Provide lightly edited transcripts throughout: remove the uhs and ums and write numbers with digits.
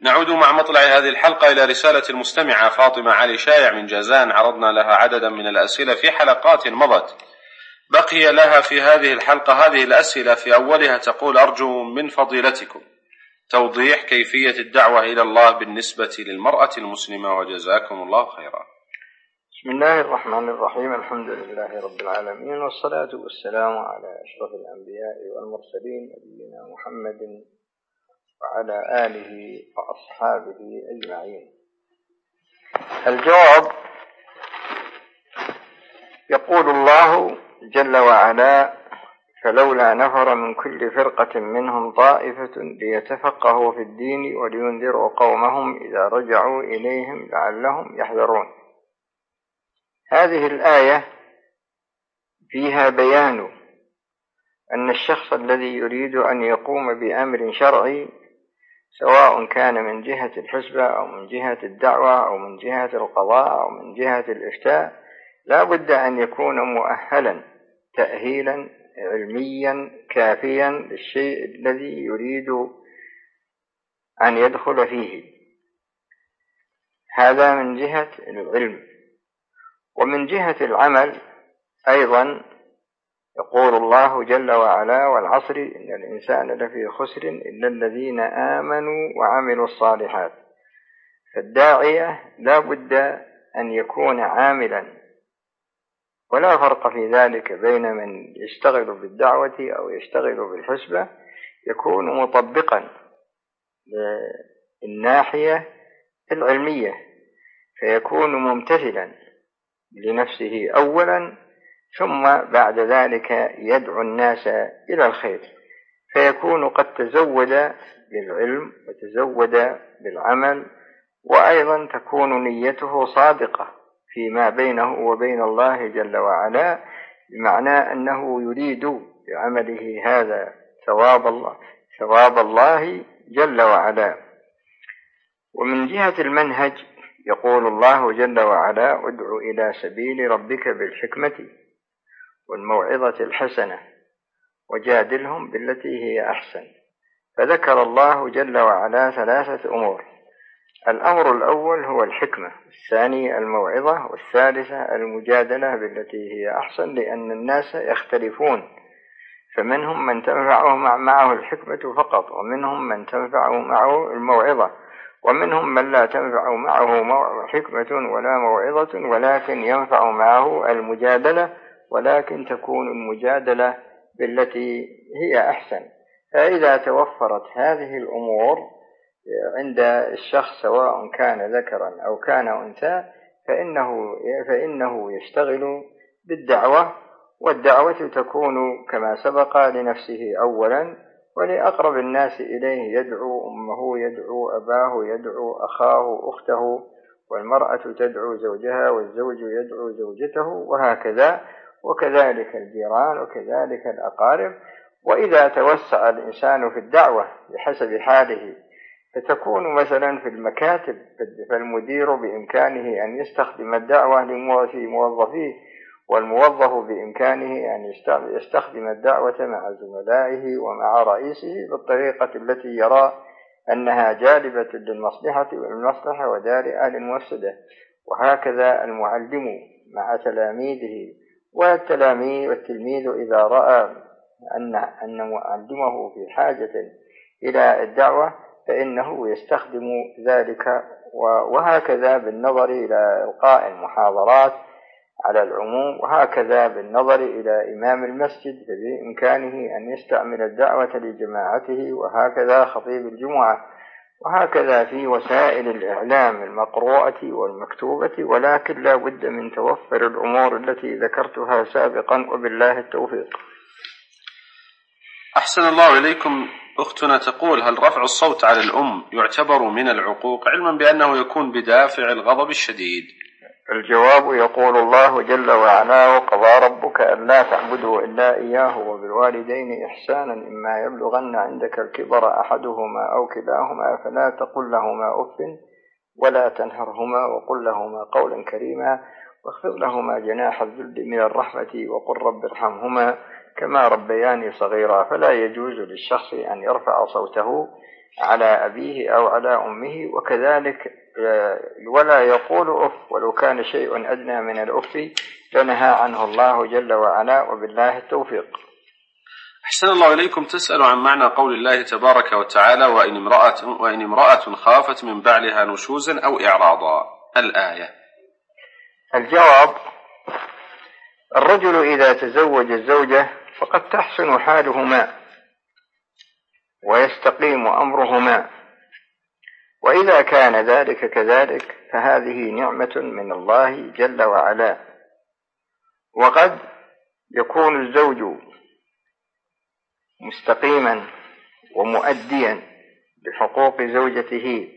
نعود مع مطلع هذه الحلقة إلى رسالة المستمعة فاطمة علي شايع من جازان، عرضنا لها عددا من الأسئلة في حلقات مضت. بقي لها في هذه الحلقة هذه الأسئلة. في أولها تقول: أرجو من فضيلتكم توضيح كيفية الدعوة إلى الله بالنسبة للمرأة المسلمة، وجزاكم الله خيرا. بسم الله الرحمن الرحيم. الحمد لله رب العالمين، والصلاة والسلام على أشرف الأنبياء والمرسلين نبينا محمد وعلى آله وأصحابه أجمعين. الجواب: يقول الله جل وعلا: فلولا نفر من كل فرقة منهم طائفة ليتفقهوا في الدين ولينذروا قومهم إذا رجعوا إليهم لعلهم يحذرون. هذه الآية فيها بيان أن الشخص الذي يريد أن يقوم بأمر شرعي، سواء كان من جهة الحسبة أو من جهة الدعوة أو من جهة القضاء أو من جهة الإفتاء، لا بد أن يكون مؤهلا تأهيلا علميا كافيا للشيء الذي يريد أن يدخل فيه. هذا من جهة العلم. ومن جهة العمل أيضا يقول الله جل وعلا: والعصر إن الإنسان لفي خسر إلا الذين آمنوا وعملوا الصالحات. فالداعية لا بد أن يكون عاملا، ولا فرق في ذلك بين من يشتغل بالدعوة أو يشتغل بالحسبة. يكون مطبقا للناحية العلمية، فيكون ممتثلا لنفسه أولا، ثم بعد ذلك يدعو الناس إلى الخير، فيكون قد تزود بالعلم وتزود بالعمل، وأيضا تكون نيته صادقة فيما بينه وبين الله جل وعلا، بمعنى أنه يريد بعمله هذا ثواب الله جل وعلا. ومن جهة المنهج يقول الله جل وعلا: ادع إلى سبيل ربك بالحكمة والموعظة الحسنة وجادلهم بالتي هي أحسن. فذكر الله جل وعلا 3 أمور: الأمر الأول هو الحكمة، الثاني الموعظة، والثالثة المجادلة بالتي هي أحسن، لأن الناس يختلفون، فمنهم من تنفعه معه الحكمة فقط، ومنهم من تنفعه معه الموعظة، ومنهم من لا تنفع معه حكمة ولا موعظة، ولكن ينفع معه المجادلة، ولكن تكون المجادلة بالتي هي أحسن. فإذا توفرت هذه الأمور عند الشخص، سواء كان ذكرا أو كان أنثى، فإنه يشتغل بالدعوة، والدعوة تكون كما سبق لنفسه أولا، ولأقرب الناس إليه يدعو أمه، يدعو أباه، يدعو أخاه أخته، والمرأة تدعو زوجها، والزوج يدعو زوجته، وهكذا، وكذلك الجيران، وكذلك الأقارب. وإذا توسع الإنسان في الدعوة بحسب حاله، فتكون مثلا في المكاتب، فالمدير بإمكانه أن يستخدم الدعوة في موظفيه، والموظف بإمكانه أن يستخدم الدعوة مع زملائه ومع رئيسه بالطريقة التي يرى أنها جالبة للمصلحة ودارئة للمفسدة. وهكذا المعلم مع تلاميذه، والتلميذ إذا رأى أن معلمه في حاجة إلى الدعوة فإنه يستخدم ذلك. وهكذا بالنظر إلى إلقاء المحاضرات على العموم، وهكذا بالنظر إلى إمام المسجد فبإمكانه أن يستعمل الدعوة لجماعته، وهكذا خطيب الجمعة، وهكذا في وسائل الإعلام المقروءة والمكتوبة. ولكن لا بد من توفر الأمور التي ذكرتها سابقا، وبالله التوفيق. أحسن الله إليكم. أختنا تقول: هل رفع الصوت على الأم يعتبر من العقوق، علما بأنه يكون بدافع الغضب الشديد؟ الجواب: يقول الله جل وعلا: وقضى ربك ألا تعبدوا إلا إياه وبالوالدين إحسانا إما يبلغن عندك الكبر أحدهما أو كلاهما فلا تقل لهما أف ولا تنهرهما وقل لهما قولا كريما واخفض لهما جناح الذل من الرحمة وقل رب ارحمهما كما ربياني صغيرا. فلا يجوز للشخص أن يرفع صوته على أبيه أو على أمه، وكذلك ولا يقول أف ولو كان شيء أدنى من الأف لنهى عنه الله جل وعلا، وبالله التوفيق. أحسن الله إليكم. تسأل عن معنى قول الله تبارك وتعالى: وإن امرأة خافت من بعلها نشوزا أو إعراضا، الآية. الجواب: الرجل إذا تزوج الزوجة فقد تحسن حالهما ويستقيم أمرهما، وإذا كان ذلك كذلك فهذه نعمة من الله جل وعلا. وقد يكون الزوج مستقيما ومؤديا بحقوق زوجته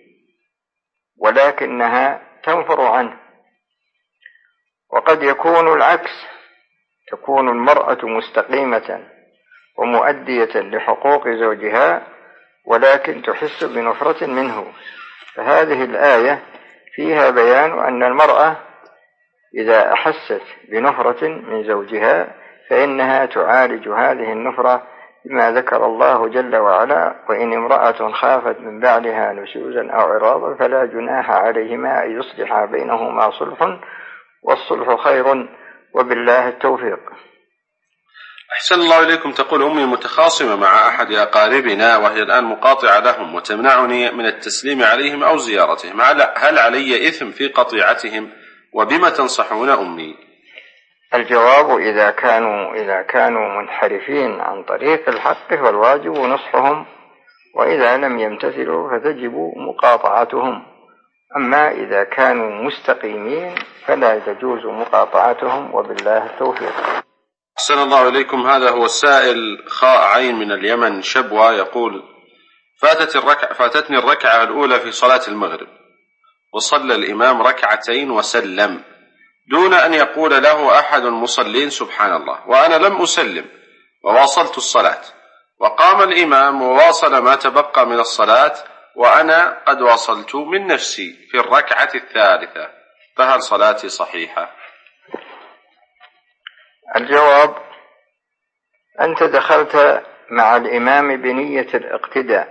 ولكنها تنفر عنه، وقد يكون العكس، تكون المرأة مستقيمة ومؤدية لحقوق زوجها ولكن تحس بنفرة منه. فهذه الآية فيها بيان أن المرأة إذا أحست بنفرة من زوجها فإنها تعالج هذه النفرة بما ذكر الله جل وعلا: وإن امرأة خافت من بعلها نشوزا أو عراضا فلا جناح عليهما أن يصلحا بينهما صلح والصلح خير، وبالله التوفيق. أحسن الله إليكم. تقول: أمي متخاصمة مع أحد أقاربنا وهي الآن مقاطعة لهم وتمنعني من التسليم عليهم أو زيارتهم، هل علي إثم في قطيعتهم؟ وبما تنصحون أمي؟ الجواب: إذا كانوا منحرفين عن طريق الحق فالواجب نصحهم، وإذا لم يمتثلوا فتجب مقاطعتهم. أما إذا كانوا مستقيمين فلا تجوز مقاطعتهم، وبالله التوفيق. أحسن الله إليكم. هذا هو السائل خاء عين من اليمن شبوة، يقول: فاتتني الركعة الأولى في صلاة المغرب، وصلى الإمام ركعتين وسلم دون أن يقول له أحد المصلين سبحان الله، وأنا لم أسلم وواصلت الصلاة، وقام الإمام وواصل ما تبقى من الصلاة وأنا قد واصلت من نفسي في الركعة الثالثة، فهل صلاتي صحيحة؟ الجواب: أنت دخلت مع الإمام بنية الاقتداء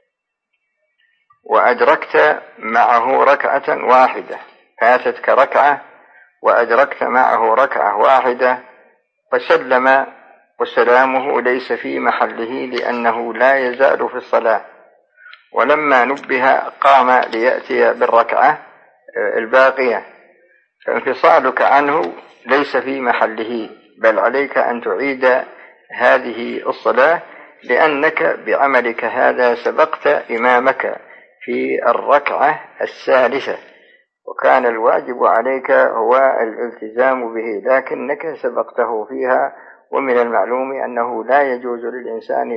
وأدركت معه ركعة واحدة، فاتتك ركعة وأدركت معه ركعة واحدة فسلم، وسلامه ليس في محله لأنه لا يزال في الصلاة، ولما نبه قام ليأتي بالركعة الباقية، فانفصالك عنه ليس في محله، بل عليك أن تعيد هذه الصلاة لأنك بعملك هذا سبقت إمامك في الركعة الثالثة، وكان الواجب عليك هو الالتزام به لكنك سبقته فيها. ومن المعلوم أنه لا يجوز للإنسان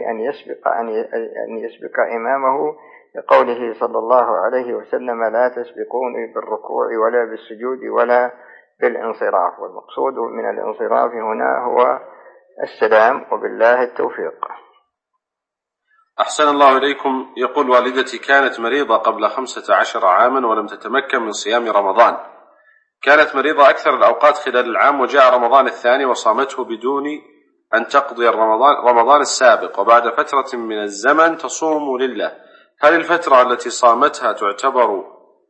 أن يسبق إمامه، لقوله صلى الله عليه وسلم: لا تسبقوني بالركوع ولا بالسجود ولا بالانصراف. والمقصود من الانصراف هنا هو السلام، وبالله التوفيق. أحسن الله إليكم. يقول: والدتي كانت مريضة قبل 15 عاما ولم تتمكن من صيام رمضان، كانت مريضة أكثر الأوقات خلال العام، وجاء رمضان الثاني وصامته بدون أن تقضي رمضان السابق، وبعد فترة من الزمن تصوم لله، هل الفترة التي صامتها تعتبر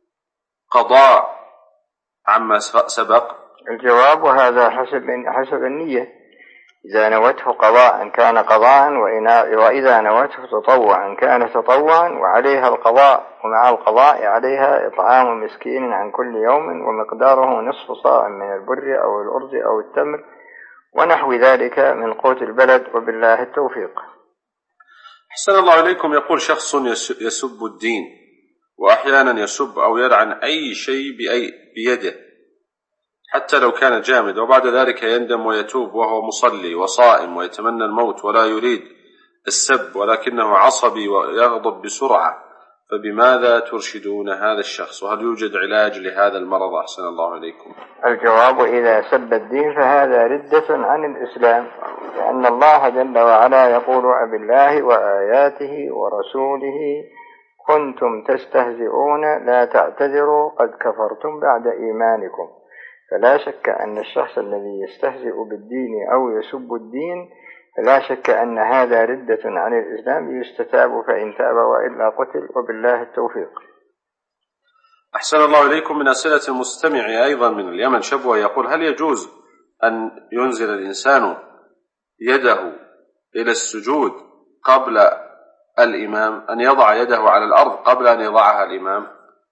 قضاء عما سبق؟ الجواب: هذا حسب النية، إذا نوته قضاء كان قضاء، وإذا نوته تطوعا كان تطوعا، وعليها القضاء، ومع القضاء عليها إطعام مسكين عن كل يوم ومقداره نصف صاع من البر أو الأرز أو التمر ونحو ذلك من قوت البلد، وبالله التوفيق. أحسن الله إليكم. يقول: شخص يسب الدين، وأحيانا يسب أو يلعن أي شيء بيده حتى لو كان جامد، وبعد ذلك يندم ويتوب وهو مصلي وصائم ويتمنى الموت ولا يريد السب ولكنه عصبي ويغضب بسرعة، فبماذا ترشدون هذا الشخص؟ وهل يوجد علاج لهذا المرض؟ أحسن الله إليكم. الجواب: إذا سب الدين فهذا ردة عن الإسلام، لأن الله جل وعلا يقول: أبالله وآياته ورسوله كنتم تستهزئون لا تعتذروا قد كفرتم بعد إيمانكم. فلا شك أن الشخص الذي يستهزئ بالدين أو يسب الدين لا شك أن هذا ردة عن الإسلام يستتاب فإن تاب وإلا قتل، وبالله التوفيق. أحسن الله إليكم. من أسئلة المستمع أيضا من اليمن شبوة يقول: هل يجوز أن ينزل الإنسان يده إلى السجود قبل الإمام، أن يضع يده على الأرض قبل أن يضعها الإمام؟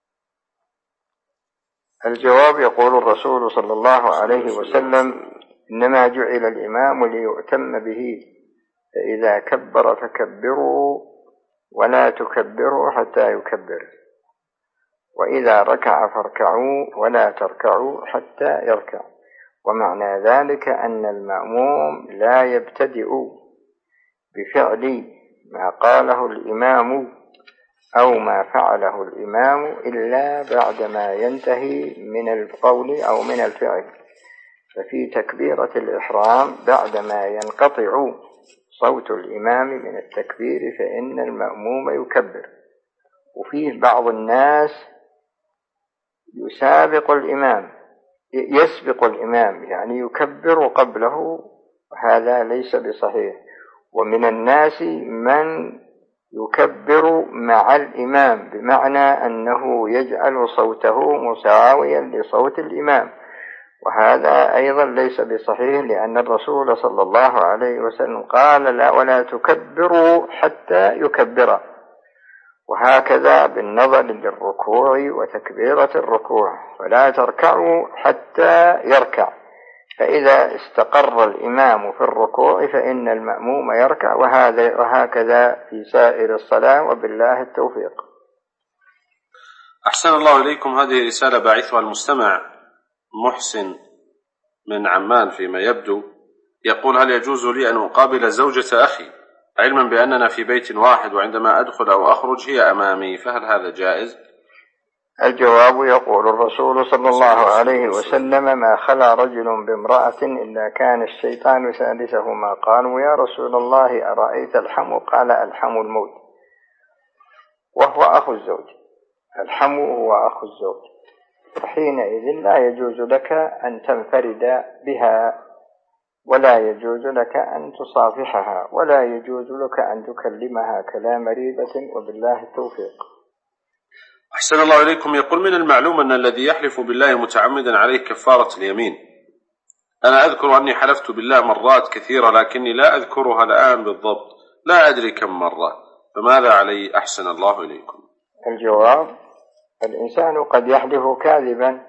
الجواب: يقول الرسول صلى الله عليه وسلم: إنما جعل الإمام ليؤتم به، فإذا كبر فكبروا ولا تكبروا حتى يكبر، وإذا ركع فاركعوا ولا تركعوا حتى يركع. ومعنى ذلك أن المأموم لا يبتدئ بفعل ما قاله الإمام أو ما فعله الإمام إلا بعدما ينتهي من القول أو من الفعل. ففي تكبيرة الإحرام بعدما ينقطع صوت الإمام من التكبير فإن المأموم يكبر. وفيه بعض الناس يسبق الإمام يعني يكبر قبله، وهذا ليس بصحيح. ومن الناس من يكبر مع الإمام بمعنى أنه يجعل صوته مساويا لصوت الإمام، وهذا أيضا ليس بصحيح، لأن الرسول صلى الله عليه وسلم قال: لا ولا تكبروا حتى يكبر. وهكذا بالنظر للركوع وتكبيرة الركوع، فلا تركعوا حتى يركع، فإذا استقر الإمام في الركوع فإن المأموم يركع، وهكذا في سائر الصلاة، وبالله التوفيق. أحسن الله إليكم. هذه رسالة باعثها المستمع محسن من عمان فيما يبدو، يقول: هل يجوز لي أن أقابل زوجة أخي علما بأننا في بيت واحد، وعندما أدخل أو أخرج هي أمامي، فهل هذا جائز؟ الجواب: يقول الرسول صلى الله عليه وسلم: ما خلا رجل بامرأة إلا كان الشيطان ثالثهما. قالوا: يا رسول الله أرأيت الحم؟ قال: الحم الموت، وهو أخو الزوج. الحم هو أخو الزوج، فحينئذ لا يجوز لك أن تنفرد بها، ولا يجوز لك أن تصافحها، ولا يجوز لك أن تكلمها كلام ريبة، وبالله التوفيق. أحسن الله إليكم. يقول: من المعلوم أن الذي يحلف بالله متعمدا عليه كفارة اليمين. أنا أذكر أني حلفت بالله مرات كثيرة، لكني لا أذكرها الآن بالضبط، لا أدري كم مرة، فماذا علي؟ أحسن الله إليكم. الجواب: الإنسان قد يحلف كاذبا،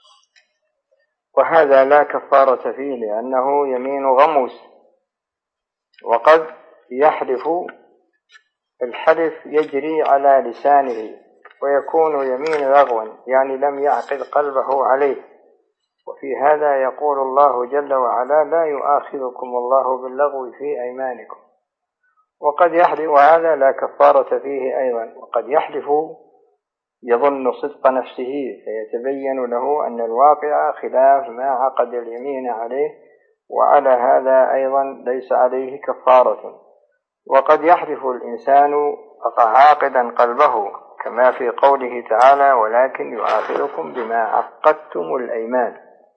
وهذا لا كفارة فيه لأنه يمين غموس. وقد يحلف الحلف يجري على لسانه ويكون يمين لغو، يعني لم يعقد قلبه عليه. وفي هذا يقول الله جل وعلا: لا يؤاخذكم الله باللغو في أيمانكم. وقد يحلف، وهذا لا كفارة فيه أيضا. وقد يحلف يظن صدق نفسه فيتبين له أن الواقع خلاف ما عقد اليمين عليه، وعلى هذا أيضا ليس عليه كفارة. وقد يحلف الإنسان عاقدا قلبه، كما في قوله تعالى: ولكن يؤاخذكم بما عقدتم الأيمان.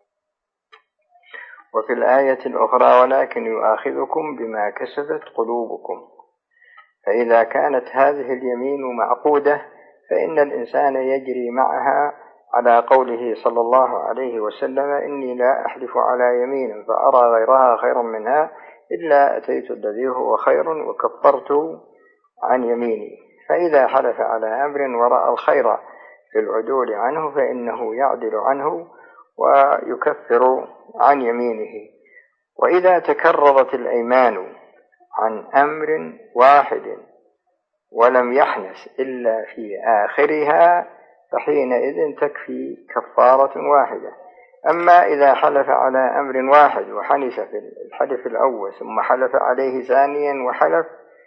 وفي الآية الأخرى: ولكن يؤاخذكم بما كسبت قلوبكم. فإذا كانت هذه اليمين معقودة فإن الإنسان يجري معها على قوله صلى الله عليه وسلم: إني لا أحلف على يمين فأرى غيرها خيرا منها إلا أتيت الذي هو خير وكفرت عن يميني. فإذا حلف على أمر ورأى الخير في العدول عنه فإنه يعدل عنه ويكفر عن يمينه. وإذا تكررت الأيمان عن أمر واحد ولم يحنث إلا في آخرها فحينئذ تكفي كفارة واحدة. أما إذا حلف على أمر واحد وحنث في الحلف الأول ثم حلف عليه ثانيا وحلف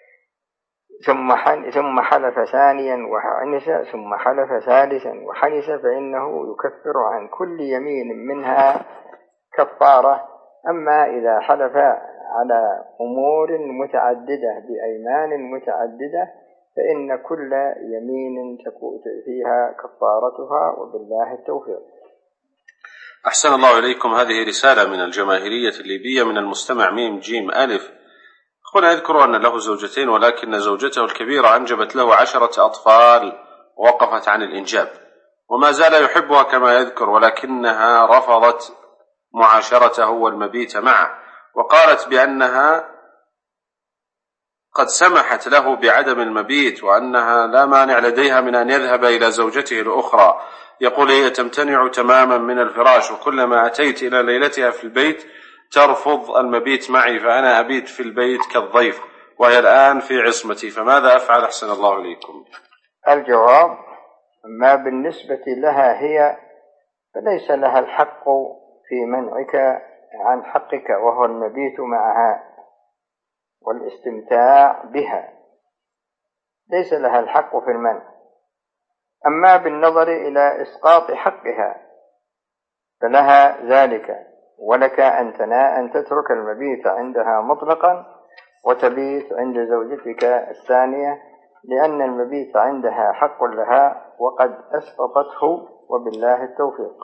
ثم حلف ثانيا وحنث ثم حلف ثالثا وحنث فإنه يكفر عن كل يمين منها كفارة. أما إذا حلف على أمور متعددة بأيمان متعددة فإن كل يمين تكون فيها كفارتها، وبالله التوفيق. أحسن الله إليكم. هذه رسالة من الجماهيرية الليبية من المستمع ميم جيم ألف، هنا يذكر أن له زوجتين، ولكن زوجته الكبيرة أنجبت له 10 أطفال ووقفت عن الإنجاب، وما زال يحبها كما يذكر، ولكنها رفضت معاشرته والمبيت معه، وقالت بأنها قد سمحت له بعدم المبيت، وأنها لا مانع لديها من أن يذهب إلى زوجته الأخرى. يقول هي تمتنع تماما من الفراش، وكلما أتيت إلى ليلتها في البيت ترفض المبيت معي، فأنا أبيت في البيت كالضيف، وهي الآن في عصمتي، فماذا أفعل أحسن الله إليكم؟ الجواب: ما بالنسبة لها هي فليس لها الحق في منعك عن حقك، وهو المبيت معها والاستمتاع بها، ليس لها الحق في المنع. أما بالنظر إلى إسقاط حقها فلها ذلك، ولك أن تترك المبيت عندها مطلقا وتبيت عند زوجتك الثانية، لأن المبيت عندها حق لها وقد أسقطته، وبالله التوفيق.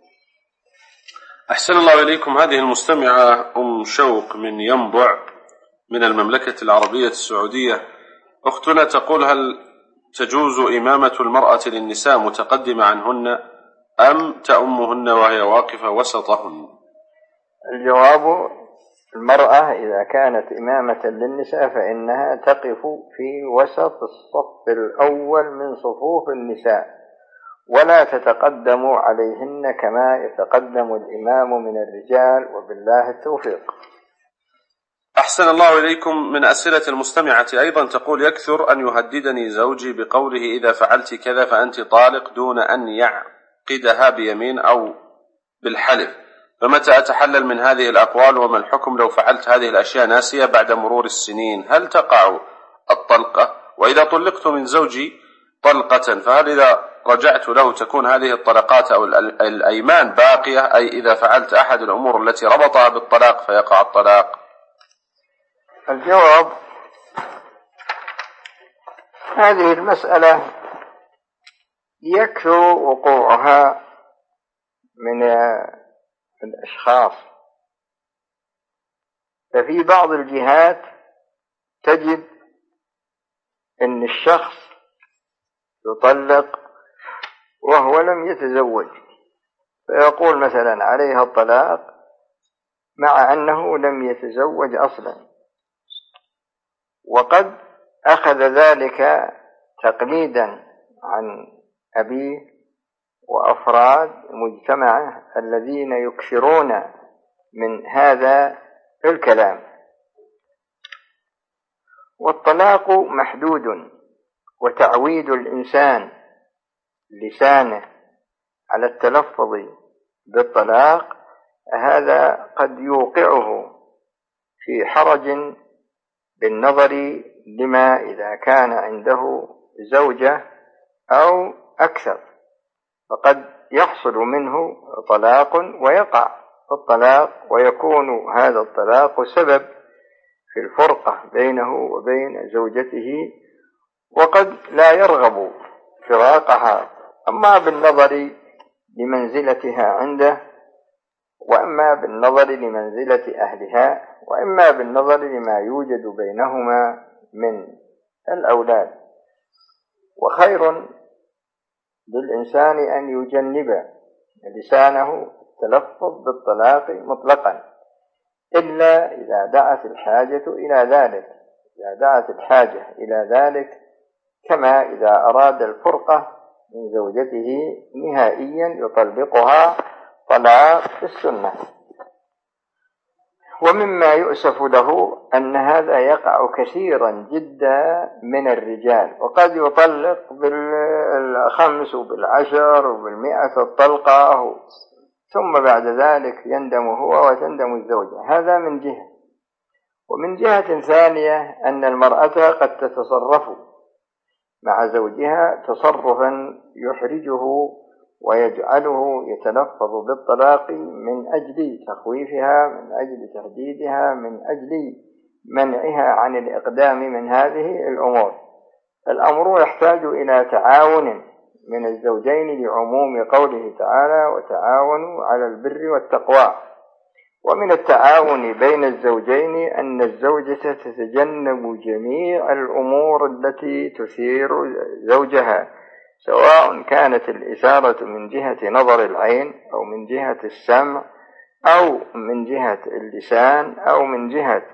أحسن الله إليكم. هذه المستمعة أم شوق من ينبع من المملكة العربية السعودية، أختنا تقول: هل تجوز إمامة المرأة للنساء متقدمة عنهن أم تأمهن وهي واقفة وسطهن؟ الجواب: المرأة إذا كانت إمامة للنساء فإنها تقف في وسط الصف الأول من صفوف النساء، ولا تتقدم عليهن كما يتقدم الإمام من الرجال، وبالله التوفيق. أحسن الله إليكم. من أسئلة المستمعة أيضا تقول: يكثر أن يهددني زوجي بقوله إذا فعلت كذا فأنت طالق، دون أن يعقدها بيمين أو بالحلف، فمتى أتحلل من هذه الأقوال؟ وما الحكم لو فعلت هذه الأشياء ناسية بعد مرور السنين؟ هل تقع الطلقة؟ وإذا طلقت من زوجي طلقة فهل إذا رجعت له تكون هذه الطلقات أو الأيمان باقية، أي إذا فعلت أحد الأمور التي ربطها بالطلاق فيقع الطلاق؟ الجواب: هذه المسألة يكثر وقوعها من الأشخاص، ففي بعض الجهات تجد أن الشخص يطلق وهو لم يتزوج، فيقول مثلا عليها الطلاق مع أنه لم يتزوج أصلا، وقد أخذ ذلك تقليدا عن أبيه وأفراد مجتمعه الذين يكثرون من هذا الكلام. والطلاق محدود، وتعويد الإنسان لسانه على التلفظ بالطلاق هذا قد يوقعه في حرج بالنظر لما إذا كان عنده زوجة أو أكثر، فقد يحصل منه طلاق ويقع الطلاق، ويكون هذا الطلاق سبب في الفرقة بينه وبين زوجته، وقد لا يرغب فراقها، أما بالنظر لمنزلتها عنده، وأما بالنظر لمنزلة أهلها، وإما بالنظر لما يوجد بينهما من الأولاد. وخير للإنسان أن يجنب لسانه التلفظ بالطلاق مطلقا، إلا إذا دعت الحاجة إلى ذلك، كما إذا أراد الفرقة من زوجته نهائيا يطلقها طلاق السنة. ومما يؤسف له أن هذا يقع كثيرا جدا من الرجال، وقد يطلق بال5 وبال10 وبال100 الطلقة، ثم بعد ذلك يندم هو وتندم الزوجة. هذا من جهة. ومن جهة ثانية أن المرأة قد تتصرف مع زوجها تصرفا يحرجه ويجعله يتلفظ بالطلاق من أجل تخويفها، من أجل تهديدها، من أجل منعها عن الإقدام من هذه الأمور. الأمر يحتاج إلى تعاون من الزوجين لعموم قوله تعالى: وتعاونوا على البر والتقوى. ومن التعاون بين الزوجين أن الزوجة تتجنب جميع الأمور التي تثير زوجها، سواء كانت الإثارة من جهة نظر العين أو من جهة السمع أو من جهة اللسان أو من جهة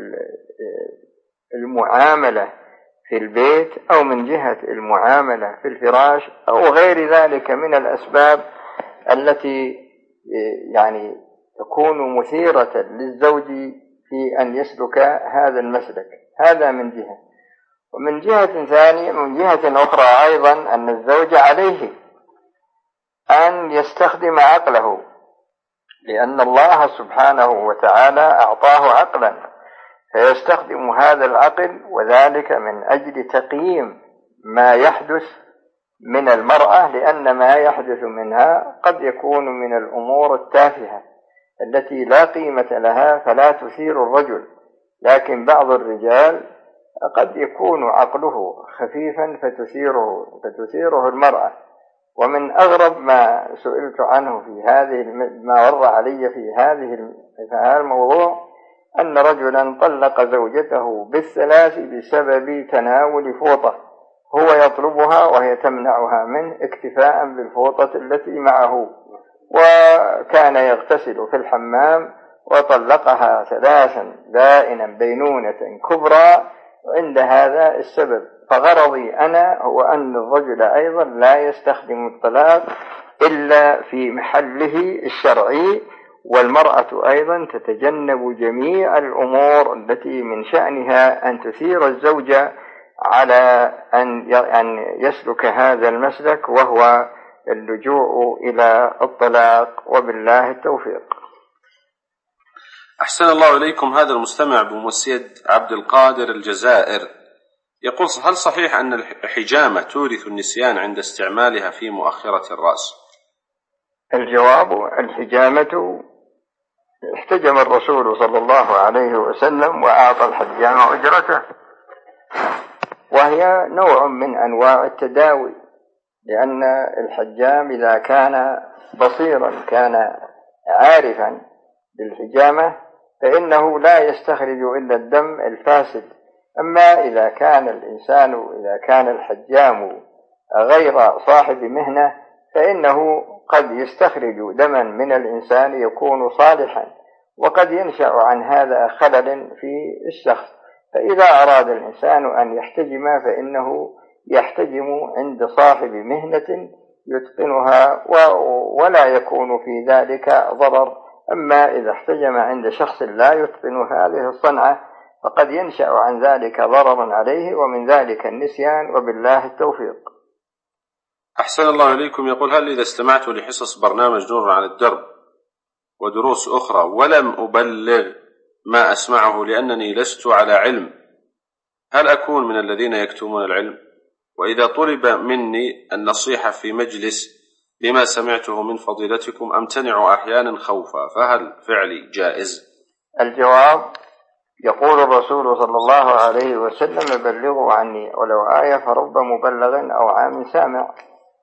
المعاملة في البيت أو من جهة المعاملة في الفراش أو غير ذلك من الأسباب التي يعني تكون مثيرة للزوج في أن يسلك هذا المسلك. هذا من جهة. ومن جهة ثانية، من جهة أخرى أيضا، أن الزوج عليه أن يستخدم عقله، لأن الله سبحانه وتعالى أعطاه عقلا، فيستخدم هذا العقل، وذلك من أجل تقييم ما يحدث من المرأة، لأن ما يحدث منها قد يكون من الأمور التافهة التي لا قيمة لها فلا تثير الرجل، لكن بعض الرجال قد يكون عقله خفيفا فتثيره المرأة. ومن أغرب ما سئلت عنه في ما مر علي في هذا الموضوع أن رجلا طلق زوجته بالثلاث بسبب تناول فوطة هو يطلبها وهي تمنعها منه اكتفاء بالفوطة التي معه، وكان يغتسل في الحمام وطلقها 3 بائنا بينونة كبرى عند هذا السبب. فغرضي أنا هو أن الرجل أيضا لا يستخدم الطلاق إلا في محله الشرعي، والمرأة أيضا تتجنب جميع الأمور التي من شأنها أن تثير الزوج على أن يسلك هذا المسلك، وهو اللجوء إلى الطلاق، وبالله التوفيق. أحسن الله إليكم. هذا المستمع بمسيد عبد القادر الجزائر يقول: هل صحيح أن الحجامة تورث النسيان عند استعمالها في مؤخرة الرأس؟ الجواب: الحجامة احتجم الرسول صلى الله عليه وسلم وأعطى الحجام أجرته، وهي نوع من أنواع التداوي، لأن الحجام إذا كان بصيرا كان عارفا بالحجامة فإنه لا يستخرج إلا الدم الفاسد. أما إذا كان الحجام غير صاحب مهنة فإنه قد يستخرج دما من الإنسان يكون صالحا، وقد ينشأ عن هذا خلل في الشخص. فإذا أراد الإنسان أن يحتجم فإنه يحتجم عند صاحب مهنة يتقنها ولا يكون في ذلك ضرر. أما إذا احتجم عند شخص لا يتقن هذه الصنعة فقد ينشأ عن ذلك ضرر عليه، ومن ذلك النسيان، وبالله التوفيق. أحسن الله إليكم. يقول: هل إذا استمعت لحصص برنامج نور على الدرب ودروس أخرى ولم أبلغ ما أسمعه لأنني لست على علم، هل أكون من الذين يكتمون العلم؟ وإذا طلب مني النصيحة في مجلس لما سمعته من فضيلتكم أمتنع أحيانا خوفا، فهل فعلي جائز؟ الجواب: يقول الرسول صلى الله عليه وسلم: بلغوا عني ولو آية فرب مبلغ أو عام سامع.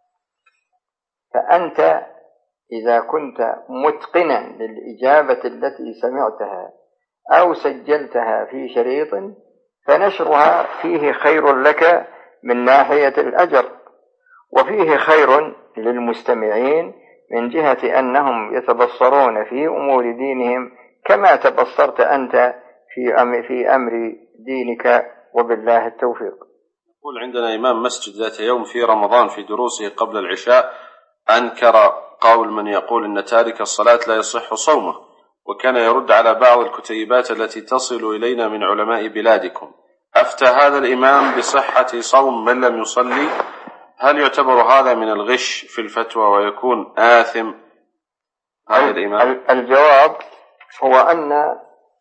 فأنت إذا كنت متقنا للإجابة التي سمعتها أو سجلتها في شريط فنشرها فيه خير لك من ناحية الأجر، وفيه خير للمستمعين من جهة أنهم يتبصرون في أمور دينهم كما تبصرت أنت في أمر دينك، وبالله التوفيق. يقول: عندنا إمام مسجد ذات يوم في رمضان في دروسه قبل العشاء أنكر قول من يقول إن تارك الصلاة لا يصح صومه، وكان يرد على بعض الكتيبات التي تصل إلينا من علماء بلادكم. أفتى هذا الإمام بصحة صوم من لم يصلي، هل يعتبر هذا من الغش في الفتوى ويكون آثم هذا الإمام؟ الجواب هو أن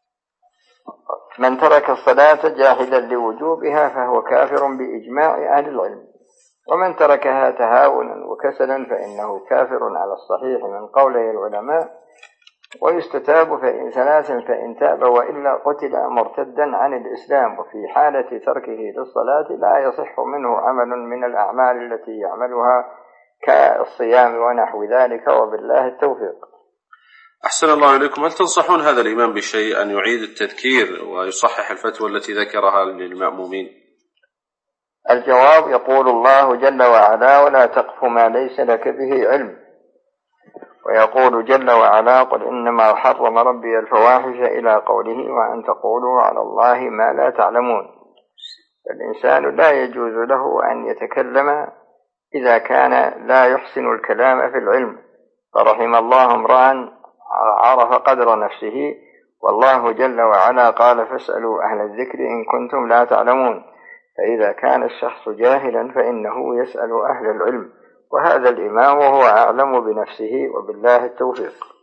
من ترك الصلاة جاهلا لوجوبها فهو كافر بإجماع أهل العلم، ومن تركها تهاونا وكسلا فإنه كافر على الصحيح من قولي العلماء، ويستتاب فإن 3 فإن تاب وإلا قتل مرتدا عن الإسلام. وفي حالة تركه للصلاة لا يصح منه عمل من الأعمال التي يعملها كالصيام ونحو ذلك، وبالله التوفيق. أحسن الله إليكم. هل تنصحون هذا الإمام بشيء أن يعيد التذكير ويصحح الفتوى التي ذكرها للمأمومين؟ الجواب: يقول الله جل وعلا: ولا تقف ما ليس لك به علم. ويقول جل وعلا: قل إنما حرم ربي الفواحش إلى قوله: وأن تقولوا على الله ما لا تعلمون. فالإنسان لا يجوز له أن يتكلم إذا كان لا يحسن الكلام في العلم. فرحم الله امرأ عرف قدر نفسه، والله جل وعلا قال: فاسألوا أهل الذكر إن كنتم لا تعلمون. فإذا كان الشخص جاهلا فإنه يسأل أهل العلم، وهذا الإمام وهو أعلم بنفسه، وبالله التوفيق.